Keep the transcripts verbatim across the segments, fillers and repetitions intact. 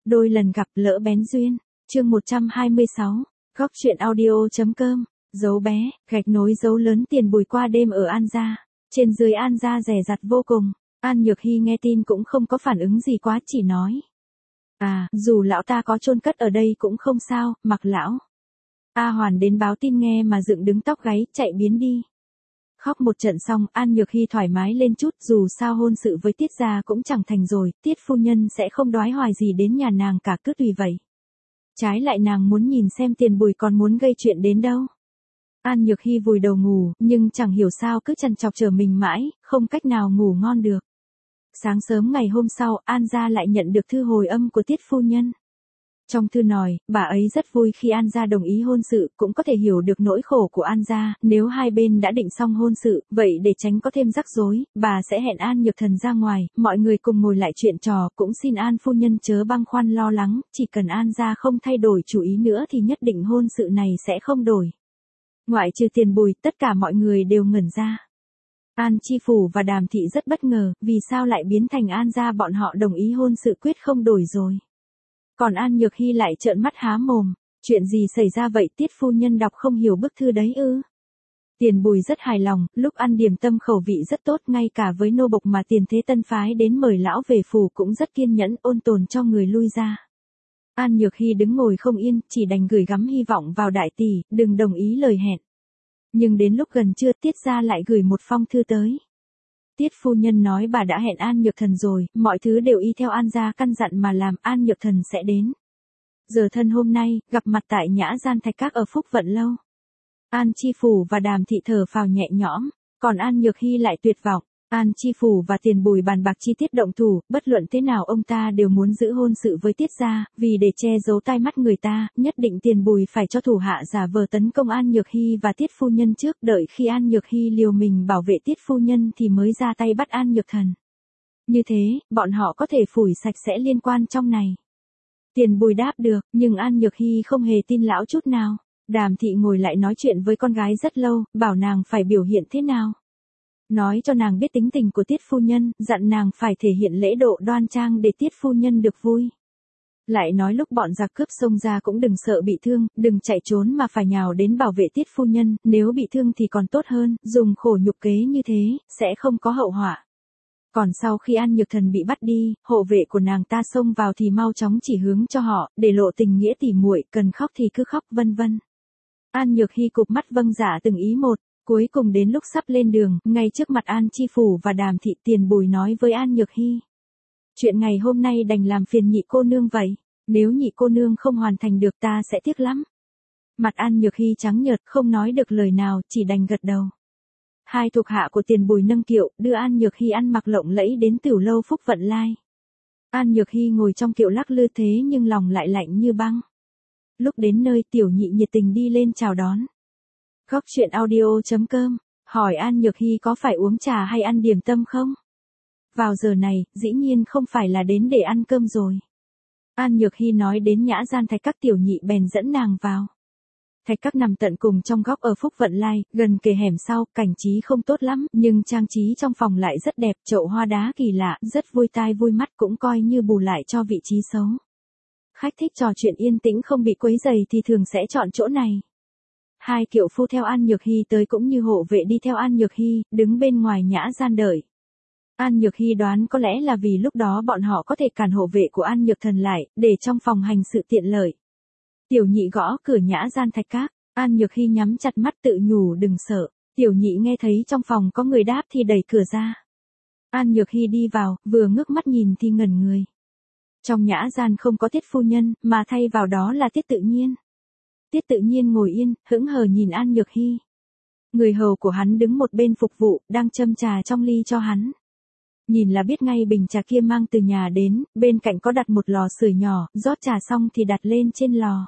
Đôi lần gặp lỡ bén duyên. Chương một trăm hai mươi sáu. Góc truyện audio.com. Dấu bé, gạch nối dấu lớn Tiền Bùi qua đêm ở An gia. Trên dưới An gia rẻ rặt vô cùng. An Nhược Hy nghe tin cũng không có phản ứng gì quá, chỉ nói: À, dù lão ta có chôn cất ở đây cũng không sao, mặc lão. A Hoàn đến báo tin nghe mà dựng đứng tóc gáy, chạy biến đi. Khóc một trận xong, An Nhược Hy thoải mái lên chút, dù sao hôn sự với Tiết gia cũng chẳng thành rồi, Tiết phu nhân sẽ không đoái hoài gì đến nhà nàng cả, cứ tùy vậy. Trái lại nàng muốn nhìn xem Tiền Bùi còn muốn gây chuyện đến đâu. An Nhược Hy vùi đầu ngủ, nhưng chẳng hiểu sao cứ trằn trọc chờ mình mãi, không cách nào ngủ ngon được. Sáng sớm ngày hôm sau, An gia lại nhận được thư hồi âm của Tiết phu nhân. Trong thư nói, bà ấy rất vui khi An gia đồng ý hôn sự, cũng có thể hiểu được nỗi khổ của An gia, nếu hai bên đã định xong hôn sự, vậy để tránh có thêm rắc rối, bà sẽ hẹn An Nhược Thần ra ngoài, mọi người cùng ngồi lại chuyện trò, cũng xin An phu nhân chớ băn khoăn lo lắng, chỉ cần An gia không thay đổi chủ ý nữa thì nhất định hôn sự này sẽ không đổi. Ngoại trừ Tiền Bùi, tất cả mọi người đều ngẩn ra. An Chi Phủ và Đàm Thị rất bất ngờ, vì sao lại biến thành An gia bọn họ đồng ý hôn sự quyết không đổi rồi. Còn An Nhược Hy lại trợn mắt há mồm, chuyện gì xảy ra vậy, Tiết phu nhân đọc không hiểu bức thư đấy ư? Tiền Bùi rất hài lòng, lúc ăn điểm tâm khẩu vị rất tốt, ngay cả với nô bộc mà Tiền Thế Tân phái đến mời lão về phủ cũng rất kiên nhẫn, ôn tồn cho người lui ra. An Nhược Hy đứng ngồi không yên, chỉ đành gửi gắm hy vọng vào đại tỷ, đừng đồng ý lời hẹn. Nhưng đến lúc gần trưa, Tiết gia lại gửi một phong thư tới. Tiết phu nhân nói bà đã hẹn An Nhược Thần rồi, mọi thứ đều y theo An gia căn dặn mà làm, An Nhược Thần sẽ đến. Giờ thân hôm nay, gặp mặt tại Nhã Gian Thạch Các ở Phúc Vận Lâu. An Chi Phủ và Đàm Thị thở phào nhẹ nhõm, còn An Nhược Hy lại tuyệt vọng. An Chi Phủ và Tiền Bùi bàn bạc chi tiết động thủ, bất luận thế nào ông ta đều muốn giữ hôn sự với Tiết gia, vì để che giấu tai mắt người ta, nhất định Tiền Bùi phải cho thủ hạ giả vờ tấn công An Nhược Hy và Tiết phu nhân trước, đợi khi An Nhược Hy liều mình bảo vệ Tiết phu nhân thì mới ra tay bắt An Nhược Thần. Như thế, bọn họ có thể phủi sạch sẽ liên quan trong này. Tiền Bùi đáp được, nhưng An Nhược Hy không hề tin lão chút nào. Đàm Thị ngồi lại nói chuyện với con gái rất lâu, bảo nàng phải biểu hiện thế nào. Nói cho nàng biết tính tình của Tiết phu nhân, dặn nàng phải thể hiện lễ độ đoan trang để Tiết phu nhân được vui. Lại nói lúc bọn giặc cướp xông ra cũng đừng sợ bị thương, đừng chạy trốn mà phải nhào đến bảo vệ Tiết phu nhân, nếu bị thương thì còn tốt hơn, dùng khổ nhục kế như thế, sẽ không có hậu họa. Còn sau khi An Nhược Thần bị bắt đi, hộ vệ của nàng ta xông vào thì mau chóng chỉ hướng cho họ, để lộ tình nghĩa tỉ muội, cần khóc thì cứ khóc, vân vân. An Nhược Hy cụp mắt vâng dạ từng ý một. Cuối cùng đến lúc sắp lên đường, ngay trước mặt An Chi Phủ và Đàm Thị, Tiền Bùi nói với An Nhược Hy. Chuyện ngày hôm nay đành làm phiền nhị cô nương vậy, nếu nhị cô nương không hoàn thành được ta sẽ tiếc lắm. Mặt An Nhược Hy trắng nhợt, không nói được lời nào, chỉ đành gật đầu. Hai thuộc hạ của Tiền Bùi nâng kiệu, đưa An Nhược Hy ăn mặc lộng lẫy đến Tửu Lâu Phúc Vận Lai. An Nhược Hy ngồi trong kiệu lắc lư thế nhưng lòng lại lạnh như băng. Lúc đến nơi, tiểu nhị nhiệt tình đi lên chào đón. Góc truyện audio.com, hỏi An Nhược Hy có phải uống trà hay ăn điểm tâm không? Vào giờ này, dĩ nhiên không phải là đến để ăn cơm rồi. An Nhược Hy nói đến Nhã Gian Thạch Các, tiểu nhị bèn dẫn nàng vào. Thạch Các nằm tận cùng trong góc ở Phúc Vận Lai, gần kề hẻm sau, cảnh trí không tốt lắm, nhưng trang trí trong phòng lại rất đẹp, chậu hoa đá kỳ lạ, rất vui tai vui mắt, cũng coi như bù lại cho vị trí xấu. Khách thích trò chuyện yên tĩnh không bị quấy rầy thì thường sẽ chọn chỗ này. Hai kiệu phu theo An Nhược Hy tới cũng như hộ vệ đi theo An Nhược Hy, đứng bên ngoài Nhã Gian đợi. An Nhược Hy đoán có lẽ là vì lúc đó bọn họ có thể cản hộ vệ của An Nhược Thần lại, để trong phòng hành sự tiện lợi. Tiểu nhị gõ cửa Nhã Gian Thạch Các, An Nhược Hy nhắm chặt mắt tự nhủ đừng sợ. Tiểu nhị nghe thấy trong phòng có người đáp thì đẩy cửa ra. An Nhược Hy đi vào, vừa ngước mắt nhìn thì ngẩn người. Trong Nhã Gian không có Tiết phu nhân, mà thay vào đó là Tiết Tự Nhiên. Tiết Tự Nhiên ngồi yên, hững hờ nhìn An Nhược Hy. Người hầu của hắn đứng một bên phục vụ, đang châm trà trong ly cho hắn. Nhìn là biết ngay bình trà kia mang từ nhà đến, bên cạnh có đặt một lò sưởi nhỏ, rót trà xong thì đặt lên trên lò.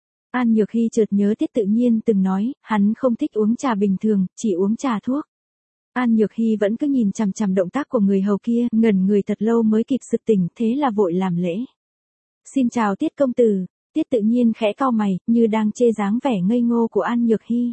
An Nhược Hy chợt nhớ Tiết Tự Nhiên từng nói, hắn không thích uống trà bình thường, chỉ uống trà thuốc. An Nhược Hy vẫn cứ nhìn chằm chằm động tác của người hầu kia, ngẩn người thật lâu mới kịp sực tỉnh, thế là vội làm lễ. Xin chào Tiết công tử. Tiết Tự Nhiên khẽ cau mày, như đang chê dáng vẻ ngây ngô của An Nhược Hy.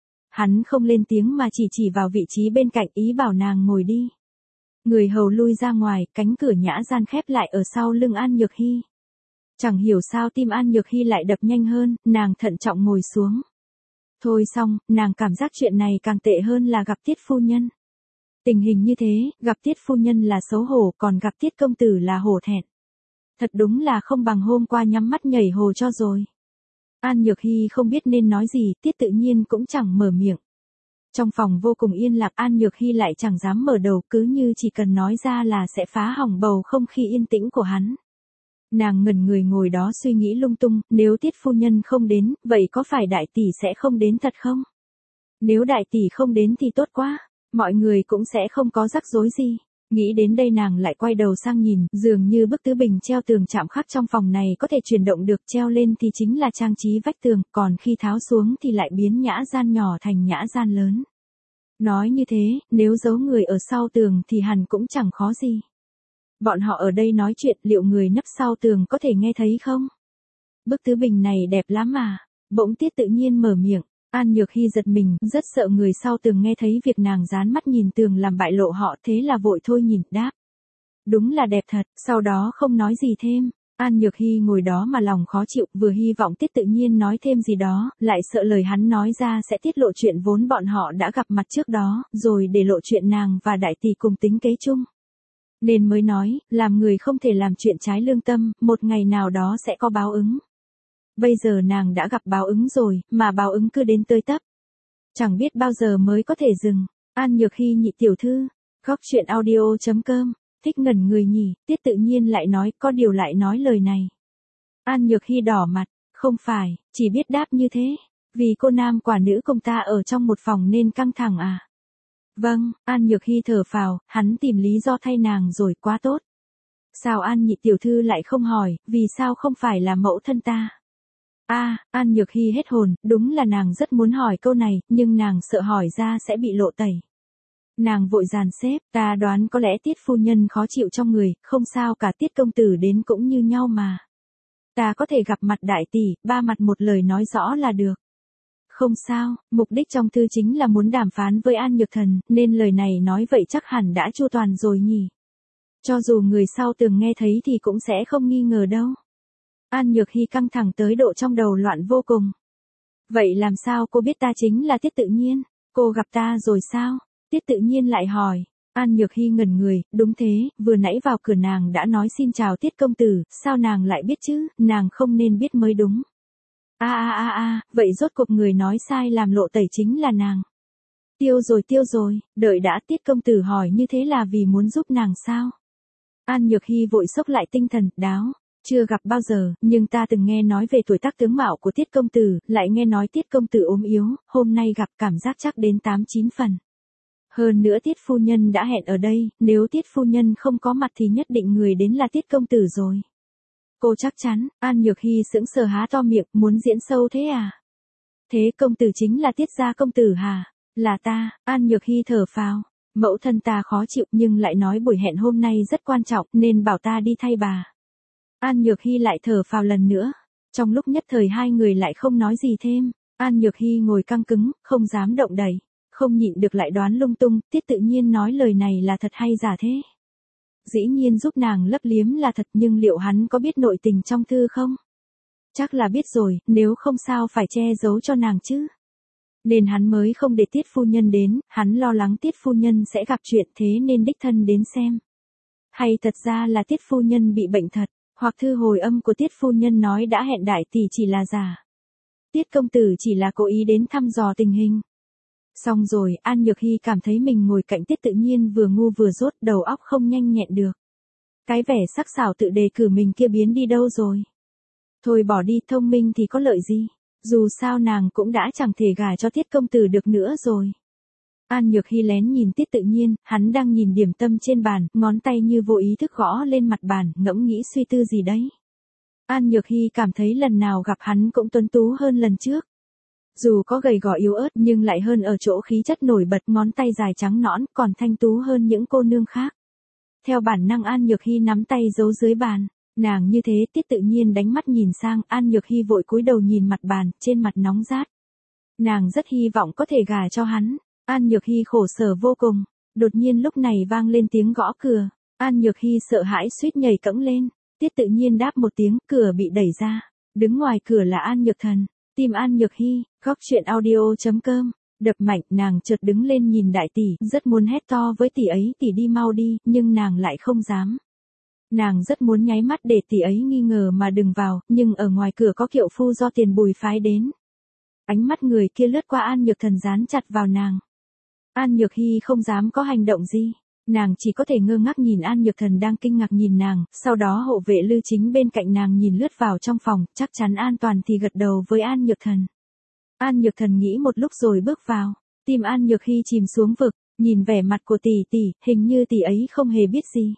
Hắn không lên tiếng mà chỉ chỉ vào vị trí bên cạnh, ý bảo nàng ngồi đi. Người hầu lui ra ngoài, cánh cửa Nhã Gian khép lại ở sau lưng An Nhược Hy. Chẳng hiểu sao tim An Nhược Hy lại đập nhanh hơn, nàng thận trọng ngồi xuống. Thôi xong, nàng cảm giác chuyện này càng tệ hơn là gặp Tiết phu nhân. Tình hình như thế, gặp Tiết phu nhân là xấu hổ, còn gặp Tiết công tử là hổ thẹn. Thật đúng là không bằng hôm qua nhắm mắt nhảy hồ cho rồi. An Nhược Hy không biết nên nói gì, Tiết tự nhiên cũng chẳng mở miệng. Trong phòng vô cùng yên lặng, An Nhược Hy lại chẳng dám mở đầu, cứ như chỉ cần nói ra là sẽ phá hỏng bầu không khí yên tĩnh của hắn. Nàng ngẩn người ngồi đó suy nghĩ lung tung, nếu Tiết phu nhân không đến, vậy có phải đại tỷ sẽ không đến thật không? Nếu đại tỷ không đến thì tốt quá, mọi người cũng sẽ không có rắc rối gì. Nghĩ đến đây nàng lại quay đầu sang nhìn, dường như bức tứ bình treo tường chạm khắc trong phòng này có thể chuyển động được, treo lên thì chính là trang trí vách tường, còn khi tháo xuống thì lại biến nhã gian nhỏ thành nhã gian lớn. Nói như thế, nếu giấu người ở sau tường thì hẳn cũng chẳng khó gì. Bọn họ ở đây nói chuyện, liệu người nấp sau tường có thể nghe thấy không? Bức tứ bình này đẹp lắm mà. Bỗng Tiết tự nhiên mở miệng. An Nhược Hy giật mình, rất sợ người sau tường nghe thấy việc nàng dán mắt nhìn tường làm bại lộ họ, thế là vội thôi nhìn, đáp. Đúng là đẹp thật, sau đó không nói gì thêm. An Nhược Hy ngồi đó mà lòng khó chịu, vừa hy vọng Tiết tự nhiên nói thêm gì đó, lại sợ lời hắn nói ra sẽ tiết lộ chuyện vốn bọn họ đã gặp mặt trước đó, rồi để lộ chuyện nàng và đại tỷ cùng tính kế chung. Nên mới nói, làm người không thể làm chuyện trái lương tâm, một ngày nào đó sẽ có báo ứng. Bây giờ nàng đã gặp báo ứng rồi, mà báo ứng cứ đến tới tấp. Chẳng biết bao giờ mới có thể dừng. An Nhược Hy nhị tiểu thư, góc truyện audio chấm com, thích ngẩn người nhỉ, Tiết tự nhiên lại nói, có điều lại nói lời này. An Nhược Hy đỏ mặt, không phải, chỉ biết đáp như thế, vì cô nam quả nữ cùng ta ở trong một phòng nên căng thẳng à. Vâng, An Nhược Hy thở phào, hắn tìm lý do thay nàng rồi, quá tốt. Sao An nhị tiểu thư lại không hỏi, vì sao không phải là mẫu thân ta? A, à, An Nhược Hy hết hồn, đúng là nàng rất muốn hỏi câu này, nhưng nàng sợ hỏi ra sẽ bị lộ tẩy. Nàng vội dàn xếp, ta đoán có lẽ Tiết phu nhân khó chịu trong người, không sao cả, Tiết công tử đến cũng như nhau mà. Ta có thể gặp mặt đại tỷ, ba mặt một lời nói rõ là được. Không sao, mục đích trong thư chính là muốn đàm phán với An Nhược Thần, nên lời này nói vậy chắc hẳn đã chu toàn rồi nhỉ. Cho dù người sau tường nghe thấy thì cũng sẽ không nghi ngờ đâu. An Nhược Hy căng thẳng tới độ trong đầu loạn vô cùng. Vậy làm sao cô biết ta chính là Tiết tự nhiên? Cô gặp ta rồi sao? Tiết tự nhiên lại hỏi. An Nhược Hy ngẩn người, đúng thế, vừa nãy vào cửa nàng đã nói xin chào Tiết công tử, sao nàng lại biết chứ, nàng không nên biết mới đúng. A a a a, vậy rốt cuộc người nói sai làm lộ tẩy chính là nàng. Tiêu rồi tiêu rồi, đợi đã, Tiết công tử hỏi như thế là vì muốn giúp nàng sao? An Nhược Hy vội xốc lại tinh thần, đáo. Chưa gặp bao giờ, nhưng ta từng nghe nói về tuổi tác tướng mạo của Tiết công tử, lại nghe nói Tiết công tử ốm yếu, hôm nay gặp cảm giác chắc đến tám chín phần. Hơn nữa Tiết phu nhân đã hẹn ở đây, nếu Tiết phu nhân không có mặt thì nhất định người đến là Tiết công tử rồi. Cô chắc chắn, An Nhược Hy sững sờ há to miệng, muốn diễn sâu thế à? Thế công tử chính là Tiết gia công tử hả? Là ta, An Nhược Hy thở phào. Mẫu thân ta khó chịu nhưng lại nói buổi hẹn hôm nay rất quan trọng nên bảo ta đi thay bà. An Nhược Hy lại thở phào lần nữa. Trong lúc nhất thời hai người lại không nói gì thêm. An Nhược Hy ngồi căng cứng, không dám động đậy. Không nhịn được lại đoán lung tung, Tiết tự nhiên nói lời này là thật hay giả thế? Dĩ nhiên giúp nàng lấp liếm là thật, nhưng liệu hắn có biết nội tình trong thư không? Chắc là biết rồi, nếu không sao phải che giấu cho nàng chứ. Nên hắn mới không để Tiết phu nhân đến, hắn lo lắng Tiết phu nhân sẽ gặp chuyện thế nên đích thân đến xem. Hay thật ra là Tiết phu nhân bị bệnh thật, hoặc thư hồi âm của Tiết phu nhân nói đã hẹn đại tỷ chỉ là giả. Tiết công tử chỉ là cố ý đến thăm dò tình hình. Xong rồi, An Nhược Hy cảm thấy mình ngồi cạnh Tiết tự nhiên vừa ngu vừa dốt, đầu óc không nhanh nhẹn được. Cái vẻ sắc sảo tự đề cử mình kia biến đi đâu rồi? Thôi bỏ đi, thông minh thì có lợi gì? Dù sao nàng cũng đã chẳng thể gả cho Tiết công tử được nữa rồi. An Nhược Hy lén nhìn Tiết tự nhiên, hắn đang nhìn điểm tâm trên bàn, ngón tay như vô ý thức gõ lên mặt bàn, ngẫm nghĩ suy tư gì đấy. An Nhược Hy cảm thấy lần nào gặp hắn cũng tuấn tú hơn lần trước. Dù có gầy gò yếu ớt nhưng lại hơn ở chỗ khí chất nổi bật, ngón tay dài trắng nõn, còn thanh tú hơn những cô nương khác. Theo bản năng An Nhược Hy nắm tay giấu dưới bàn. Nàng như thế, Tiết tự nhiên đánh mắt nhìn sang, An Nhược Hy vội cúi đầu nhìn mặt bàn, trên mặt nóng rát. Nàng rất hy vọng có thể gả cho hắn. An Nhược Hy khổ sở vô cùng. Đột nhiên lúc này vang lên tiếng gõ cửa. An Nhược Hy sợ hãi suýt nhảy cẫng lên. Tiết Tự Nhiên đáp một tiếng, cửa bị đẩy ra. Đứng ngoài cửa là An Nhược Thần. Tim An Nhược Hy, góc truyện audio.com. Đập mạnh, nàng chợt đứng lên nhìn đại tỷ, rất muốn hét to với tỷ ấy, tỷ đi mau đi, nhưng nàng lại không dám. Nàng rất muốn nháy mắt để tỷ ấy nghi ngờ mà đừng vào, nhưng ở ngoài cửa có kiệu phu do Tiền Bùi phái đến. Ánh mắt người kia lướt qua An Nhược Thần dán chặt vào nàng. An Nhược Hy không dám có hành động gì. Nàng chỉ có thể ngơ ngác nhìn An Nhược Thần đang kinh ngạc nhìn nàng, sau đó hộ vệ Lư Chính bên cạnh nàng nhìn lướt vào trong phòng, chắc chắn an toàn thì gật đầu với An Nhược Thần. An Nhược Thần nghĩ một lúc rồi bước vào, tim An Nhược Hy chìm xuống vực, nhìn vẻ mặt của tỷ tỷ, hình như tỷ ấy không hề biết gì.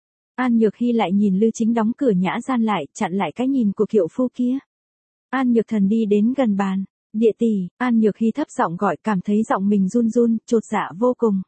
An Nhược Hy lại nhìn Lư Chính đóng cửa nhã gian lại, chặn lại cái nhìn của kiệu phu kia. An Nhược Thần đi đến gần bàn, địa tỷ, An Nhược Hy thấp giọng gọi, cảm thấy giọng mình run run, chột dạ vô cùng.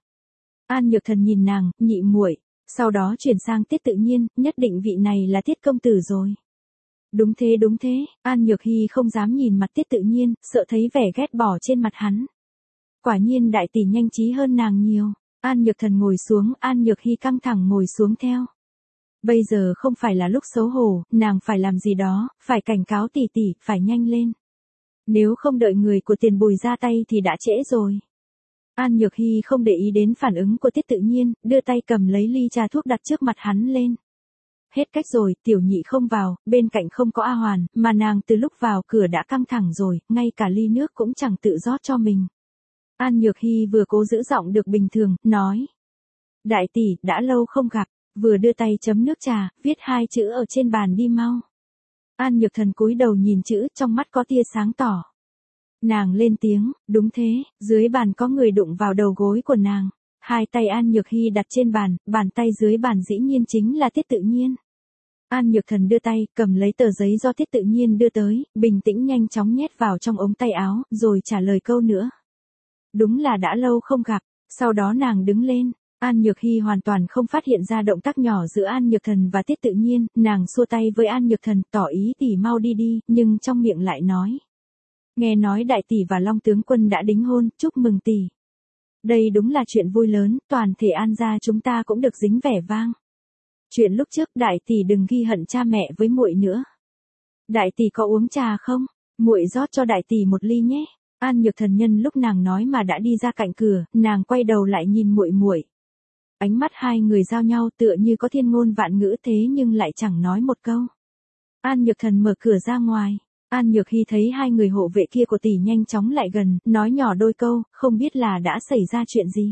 An Nhược Thần nhìn nàng, nhị muội, sau đó chuyển sang Tiết Tự Nhiên, nhất định vị này là Tiết công tử rồi. Đúng thế đúng thế, An Nhược Hy không dám nhìn mặt Tiết Tự Nhiên, sợ thấy vẻ ghét bỏ trên mặt hắn. Quả nhiên đại tỷ nhanh trí hơn nàng nhiều. An Nhược Thần ngồi xuống, An Nhược Hy căng thẳng ngồi xuống theo. Bây giờ không phải là lúc xấu hổ, nàng phải làm gì đó, phải cảnh cáo tỷ tỷ, phải nhanh lên. Nếu không đợi người của Tiền Bùi ra tay thì đã trễ rồi. An Nhược Hy không để ý đến phản ứng của Tiết Tự Nhiên, đưa tay cầm lấy ly trà thuốc đặt trước mặt hắn lên. Hết cách rồi, tiểu nhị không vào, bên cạnh không có A Hoàn, mà nàng từ lúc vào cửa đã căng thẳng rồi, ngay cả ly nước cũng chẳng tự rót cho mình. An Nhược Hy vừa cố giữ giọng được bình thường, nói. Đại tỷ, đã lâu không gặp, vừa đưa tay chấm nước trà, viết hai chữ ở trên bàn đi mau. An Nhược Thần cúi đầu nhìn chữ, trong mắt có tia sáng tỏ. Nàng lên tiếng, đúng thế, dưới bàn có người đụng vào đầu gối của nàng. Hai tay An Nhược Hy đặt trên bàn, bàn tay dưới bàn dĩ nhiên chính là Tiết Tự Nhiên. An Nhược Thần đưa tay, cầm lấy tờ giấy do Tiết Tự Nhiên đưa tới, bình tĩnh nhanh chóng nhét vào trong ống tay áo, rồi trả lời câu nữa. Đúng là đã lâu không gặp, sau đó nàng đứng lên. An Nhược Hy hoàn toàn không phát hiện ra động tác nhỏ giữa An Nhược Thần và Tiết Tự Nhiên, nàng xua tay với An Nhược Thần, tỏ ý tỷ mau đi đi, nhưng trong miệng lại nói. Nghe nói đại tỷ và Long tướng quân đã đính hôn, chúc mừng tỷ. Đây đúng là chuyện vui lớn, toàn thể An gia chúng ta cũng được dính vẻ vang. Chuyện lúc trước đại tỷ đừng ghi hận cha mẹ với muội nữa. Đại tỷ có uống trà không? Muội rót cho đại tỷ một ly nhé. An Nhược Thần nhân lúc nàng nói mà đã đi ra cạnh cửa, nàng quay đầu lại nhìn muội muội. Ánh mắt hai người giao nhau tựa như có thiên ngôn vạn ngữ thế nhưng lại chẳng nói một câu. An Nhược Thần mở cửa ra ngoài. An Nhược Hy thấy hai người hộ vệ kia của tỷ nhanh chóng lại gần, nói nhỏ đôi câu, không biết là đã xảy ra chuyện gì.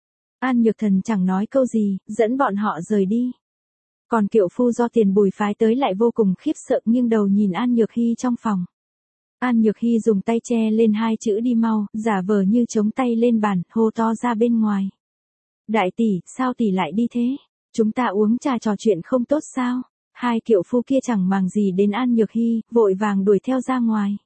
An Nhược Thần chẳng nói câu gì, dẫn bọn họ rời đi. Còn kiệu phu do Tiền Bùi phái tới lại vô cùng khiếp sợ nghiêng đầu nhìn An Nhược Hy trong phòng. An Nhược Hy dùng tay che lên hai chữ đi mau, giả vờ như chống tay lên bàn, hô to ra bên ngoài. Đại tỷ, sao tỷ lại đi thế? Chúng ta uống trà trò chuyện không tốt sao? Hai kiệu phu kia chẳng màng gì đến An Nhược Hy, vội vàng đuổi theo ra ngoài.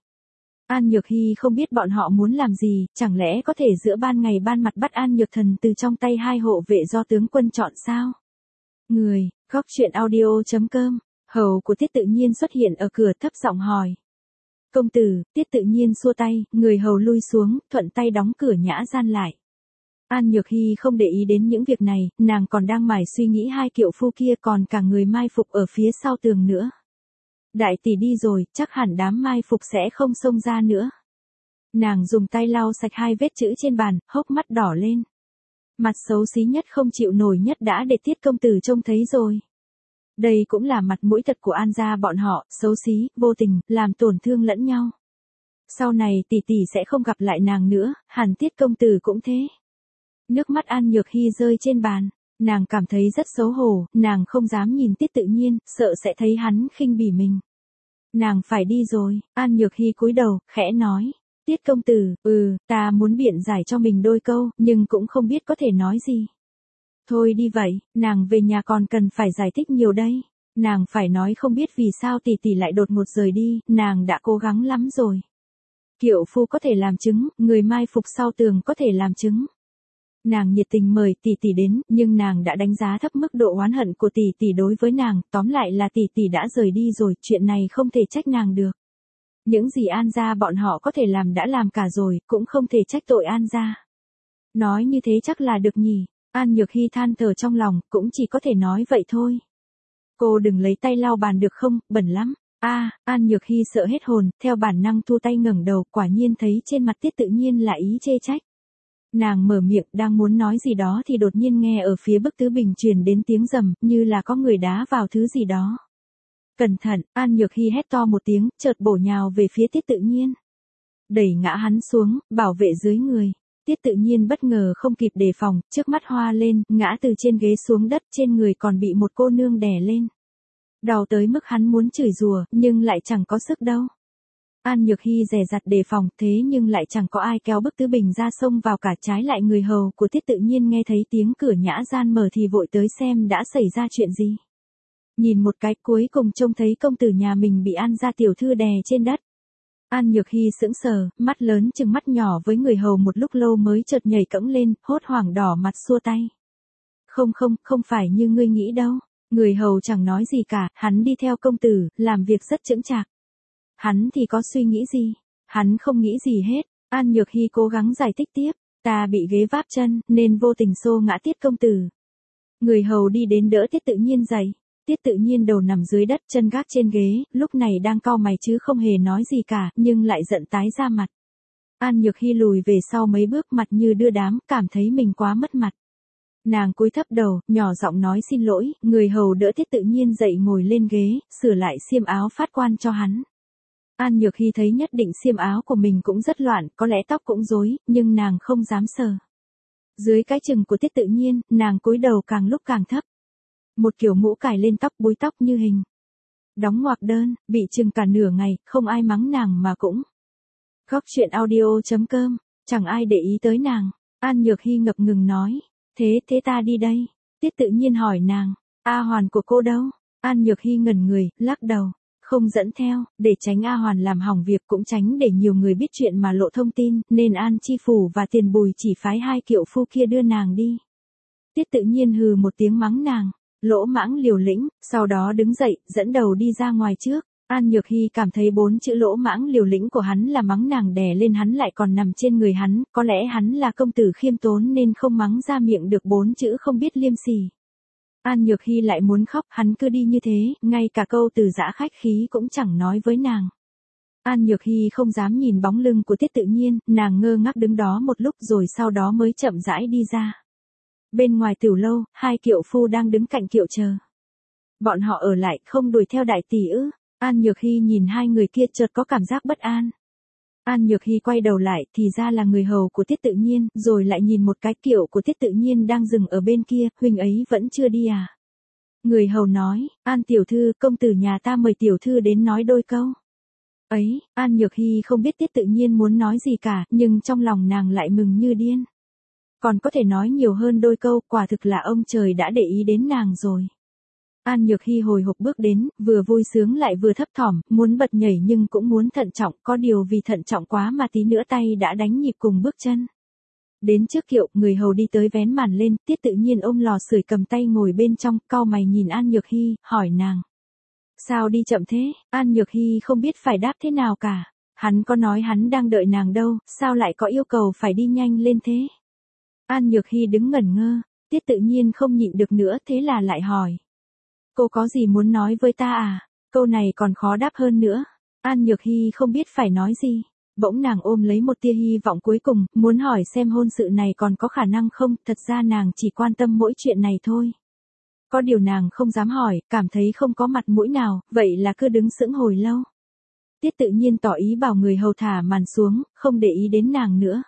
An Nhược Hy không biết bọn họ muốn làm gì, chẳng lẽ có thể giữa ban ngày ban mặt bắt An Nhược Thần từ trong tay hai hộ vệ do tướng quân chọn sao? Người, góc truyện audio.com, hầu của Tiết Tự Nhiên xuất hiện ở cửa thấp giọng hỏi. Công tử, Tiết Tự Nhiên xua tay, người hầu lui xuống, thuận tay đóng cửa nhã gian lại. An Nhược Hy không để ý đến những việc này, nàng còn đang mải suy nghĩ hai kiệu phu kia còn cả người mai phục ở phía sau tường nữa. Đại tỷ đi rồi, chắc hẳn đám mai phục sẽ không xông ra nữa. Nàng dùng tay lau sạch hai vết chữ trên bàn, hốc mắt đỏ lên. Mặt xấu xí nhất không chịu nổi nhất đã để Tiết công tử trông thấy rồi. Đây cũng là mặt mũi thật của An gia bọn họ, xấu xí, vô tình, làm tổn thương lẫn nhau. Sau này tỷ tỷ sẽ không gặp lại nàng nữa, hẳn Tiết công tử cũng thế. Nước mắt An Nhược Hy rơi trên bàn, nàng cảm thấy rất xấu hổ, nàng không dám nhìn Tiết Tự Nhiên, sợ sẽ thấy hắn khinh bỉ mình. Nàng phải đi rồi, An Nhược Hy cúi đầu, khẽ nói. Tiết công tử, ừ, ta muốn biện giải cho mình đôi câu, nhưng cũng không biết có thể nói gì. Thôi đi vậy, nàng về nhà còn cần phải giải thích nhiều đây. Nàng phải nói không biết vì sao tỷ tỷ lại đột ngột rời đi, nàng đã cố gắng lắm rồi. Kiệu phu có thể làm chứng, người mai phục sau tường có thể làm chứng. Nàng nhiệt tình mời tỷ tỷ đến, nhưng nàng đã đánh giá thấp mức độ oán hận của tỷ tỷ đối với nàng, tóm lại là tỷ tỷ đã rời đi rồi, chuyện này không thể trách nàng được. Những gì An gia bọn họ có thể làm đã làm cả rồi, cũng không thể trách tội An gia. Nói như thế chắc là được nhỉ, An Nhược Hy than thở trong lòng, cũng chỉ có thể nói vậy thôi. Cô đừng lấy tay lau bàn được không, bẩn lắm. A, An Nhược Hy sợ hết hồn, theo bản năng thu tay ngẩng đầu, quả nhiên thấy trên mặt Tiết Tự Nhiên là ý chê trách. Nàng mở miệng đang muốn nói gì đó thì đột nhiên nghe ở phía bức tứ bình truyền đến tiếng rầm, như là có người đá vào thứ gì đó. Cẩn thận, An Nhược Hy hét to một tiếng, chợt bổ nhào về phía Tiết Tự Nhiên. Đẩy ngã hắn xuống, bảo vệ dưới người. Tiết Tự Nhiên bất ngờ không kịp đề phòng, trước mắt hoa lên, ngã từ trên ghế xuống đất, trên người còn bị một cô nương đè lên. Đau tới mức hắn muốn chửi rủa, nhưng lại chẳng có sức đâu. An Nhược Hy dè dặt đề phòng, thế nhưng lại chẳng có ai kéo bức tứ bình ra xông vào cả, trái lại người hầu của Tiết Tự Nhiên nghe thấy tiếng cửa nhã gian mở thì vội tới xem đã xảy ra chuyện gì. Nhìn một cái cuối cùng trông thấy công tử nhà mình bị An gia tiểu thư đè trên đất. An Nhược Hy sững sờ, mắt lớn chừng mắt nhỏ với người hầu một lúc lâu mới chợt nhảy cẫng lên, hốt hoảng đỏ mặt xua tay. Không không, không phải như ngươi nghĩ đâu. Người hầu chẳng nói gì cả, hắn đi theo công tử, làm việc rất chững chạc. Hắn thì có suy nghĩ gì? Hắn không nghĩ gì hết. An Nhược Hy cố gắng giải thích tiếp. Ta bị ghế váp chân, nên vô tình xô ngã Tiết công tử. Người hầu đi đến đỡ Tiết Tự Nhiên dậy. Tiết Tự Nhiên đầu nằm dưới đất, chân gác trên ghế, lúc này đang cau mày chứ không hề nói gì cả, nhưng lại giận tái ra mặt. An Nhược Hy lùi về sau mấy bước, mặt như đưa đám, cảm thấy mình quá mất mặt. Nàng cúi thấp đầu, nhỏ giọng nói xin lỗi, người hầu đỡ Tiết Tự Nhiên dậy ngồi lên ghế, sửa lại xiêm áo phát quan cho hắn. An Nhược Hy thấy nhất định xiêm áo của mình cũng rất loạn, có lẽ tóc cũng rối, nhưng nàng không dám sờ. Dưới cái chừng của Tiết Tự Nhiên, nàng cúi đầu càng lúc càng thấp. Một kiểu mũ cài lên tóc, búi tóc như hình. Đóng ngoặc đơn, bị chừng cả nửa ngày, không ai mắng nàng mà cũng. Góc truyện audio chấm com, chẳng ai để ý tới nàng. An Nhược Hy ngập ngừng nói. Thế, thế ta đi đây. Tiết Tự Nhiên hỏi nàng. A Hoàn của cô đâu? An Nhược Hy ngẩn người, lắc đầu. Không dẫn theo, để tránh A Hoàn làm hỏng việc cũng tránh để nhiều người biết chuyện mà lộ thông tin, nên An Chi Phủ và Tiền Bùi chỉ phái hai kiệu phu kia đưa nàng đi. Tiết Tự Nhiên hừ một tiếng mắng nàng. Lỗ mãng liều lĩnh, sau đó đứng dậy, dẫn đầu đi ra ngoài trước. An Nhược Hy cảm thấy bốn chữ lỗ mãng liều lĩnh của hắn là mắng nàng đè lên hắn lại còn nằm trên người hắn, có lẽ hắn là công tử khiêm tốn nên không mắng ra miệng được bốn chữ không biết liêm sỉ. An Nhược Hy lại muốn khóc, hắn cứ đi như thế, ngay cả câu từ giã khách khí cũng chẳng nói với nàng. An Nhược Hy không dám nhìn bóng lưng của Tiết Tự Nhiên, nàng ngơ ngác đứng đó một lúc rồi sau đó mới chậm rãi đi ra. Bên ngoài tiểu lâu, hai kiệu phu đang đứng cạnh kiệu chờ. Bọn họ ở lại, không đuổi theo đại tỷ ư? An Nhược Hy nhìn hai người kia chợt có cảm giác bất an. An Nhược Hy quay đầu lại, thì ra là người hầu của Tiết Tự Nhiên, rồi lại nhìn một cái kiệu của Tiết Tự Nhiên đang dừng ở bên kia, huynh ấy vẫn chưa đi à? Người hầu nói, An tiểu thư, công tử nhà ta mời tiểu thư đến nói đôi câu. Ấy, An Nhược Hy không biết Tiết Tự Nhiên muốn nói gì cả, nhưng trong lòng nàng lại mừng như điên. Còn có thể nói nhiều hơn đôi câu, quả thực là ông trời đã để ý đến nàng rồi. An Nhược Hy hồi hộp bước đến, vừa vui sướng lại vừa thấp thỏm, muốn bật nhảy nhưng cũng muốn thận trọng, có điều vì thận trọng quá mà tí nữa tay đã đánh nhịp cùng bước chân. Đến trước kiệu, người hầu đi tới vén màn lên, Tiết Tự Nhiên ôm lò sưởi cầm tay ngồi bên trong, cau mày nhìn An Nhược Hy, hỏi nàng. Sao đi chậm thế? An Nhược Hy không biết phải đáp thế nào cả. Hắn có nói hắn đang đợi nàng đâu, sao lại có yêu cầu phải đi nhanh lên thế? An Nhược Hy đứng ngẩn ngơ, Tiết Tự Nhiên không nhịn được nữa thế là lại hỏi. Cô có gì muốn nói với ta à? Câu này còn khó đáp hơn nữa. An Nhược Hy không biết phải nói gì. Bỗng nàng ôm lấy một tia hy vọng cuối cùng, muốn hỏi xem hôn sự này còn có khả năng không, thật ra nàng chỉ quan tâm mỗi chuyện này thôi. Có điều nàng không dám hỏi, cảm thấy không có mặt mũi nào, vậy là cứ đứng sững hồi lâu. Tiết Tự Nhiên tỏ ý bảo người hầu thả màn xuống, không để ý đến nàng nữa.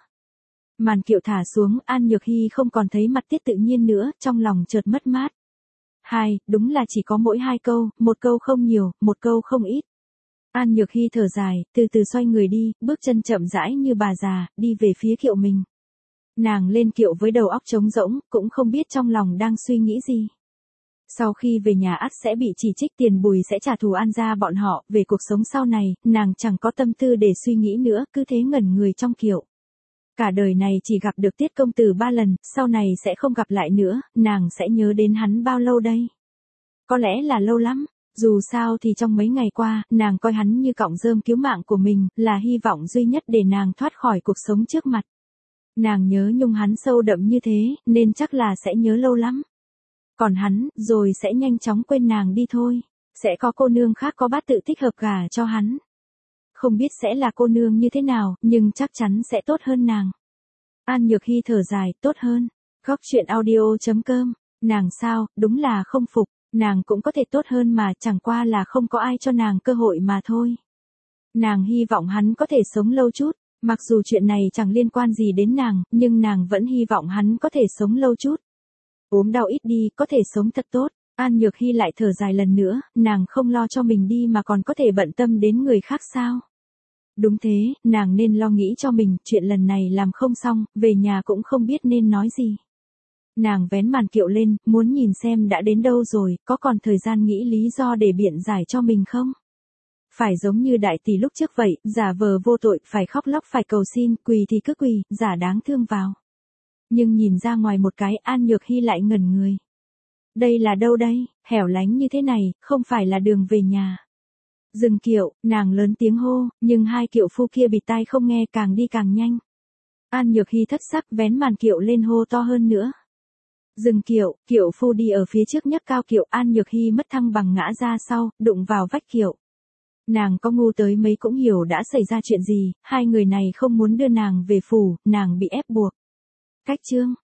Màn kiệu thả xuống, An Nhược Hy không còn thấy mặt Tiết Tự Nhiên nữa, trong lòng chợt mất mát. Hai, đúng là chỉ có mỗi hai câu, một câu không nhiều, một câu không ít. An Nhược Hy thở dài, từ từ xoay người đi, bước chân chậm rãi như bà già, đi về phía kiệu mình. Nàng lên kiệu với đầu óc trống rỗng, cũng không biết trong lòng đang suy nghĩ gì. Sau khi về nhà ắt sẽ bị chỉ trích, Tiền Bùi sẽ trả thù An gia bọn họ, về cuộc sống sau này, nàng chẳng có tâm tư để suy nghĩ nữa, cứ thế ngẩn người trong kiệu. Cả đời này chỉ gặp được Tiết công tử ba lần, sau này sẽ không gặp lại nữa, nàng sẽ nhớ đến hắn bao lâu đây? Có lẽ là lâu lắm, dù sao thì trong mấy ngày qua, nàng coi hắn như cọng rơm cứu mạng của mình, là hy vọng duy nhất để nàng thoát khỏi cuộc sống trước mặt. Nàng nhớ nhung hắn sâu đậm như thế, nên chắc là sẽ nhớ lâu lắm. Còn hắn, rồi sẽ nhanh chóng quên nàng đi thôi. Sẽ có cô nương khác có bát tự thích hợp gả cho hắn. Không biết sẽ là cô nương như thế nào, nhưng chắc chắn sẽ tốt hơn nàng. An Nhược Hy thở dài, tốt hơn. Góc chuyện audio.com, nàng sao, đúng là không phục, nàng cũng có thể tốt hơn mà, chẳng qua là không có ai cho nàng cơ hội mà thôi. Nàng hy vọng hắn có thể sống lâu chút, mặc dù chuyện này chẳng liên quan gì đến nàng, nhưng nàng vẫn hy vọng hắn có thể sống lâu chút. Ốm đau ít đi, có thể sống thật tốt. An Nhược Hy lại thở dài lần nữa, nàng không lo cho mình đi mà còn có thể bận tâm đến người khác sao? Đúng thế, nàng nên lo nghĩ cho mình, chuyện lần này làm không xong, về nhà cũng không biết nên nói gì. Nàng vén màn kiệu lên, muốn nhìn xem đã đến đâu rồi, có còn thời gian nghĩ lý do để biện giải cho mình không? Phải giống như đại tỷ lúc trước vậy, giả vờ vô tội, phải khóc lóc phải cầu xin, quỳ thì cứ quỳ, giả đáng thương vào. Nhưng nhìn ra ngoài một cái, An Nhược Hy lại ngẩn người. Đây là đâu đây, hẻo lánh như thế này, không phải là đường về nhà. Dừng kiệu, nàng lớn tiếng hô, nhưng hai kiệu phu kia bịt tai không nghe, càng đi càng nhanh. An Nhược Hy thất sắc vén màn kiệu lên hô to hơn nữa. Dừng kiệu, kiệu phu đi ở phía trước nhấc cao kiệu, An Nhược Hy mất thăng bằng ngã ra sau, đụng vào vách kiệu. Nàng có ngu tới mấy cũng hiểu đã xảy ra chuyện gì, hai người này không muốn đưa nàng về phủ, nàng bị ép buộc. Cách chương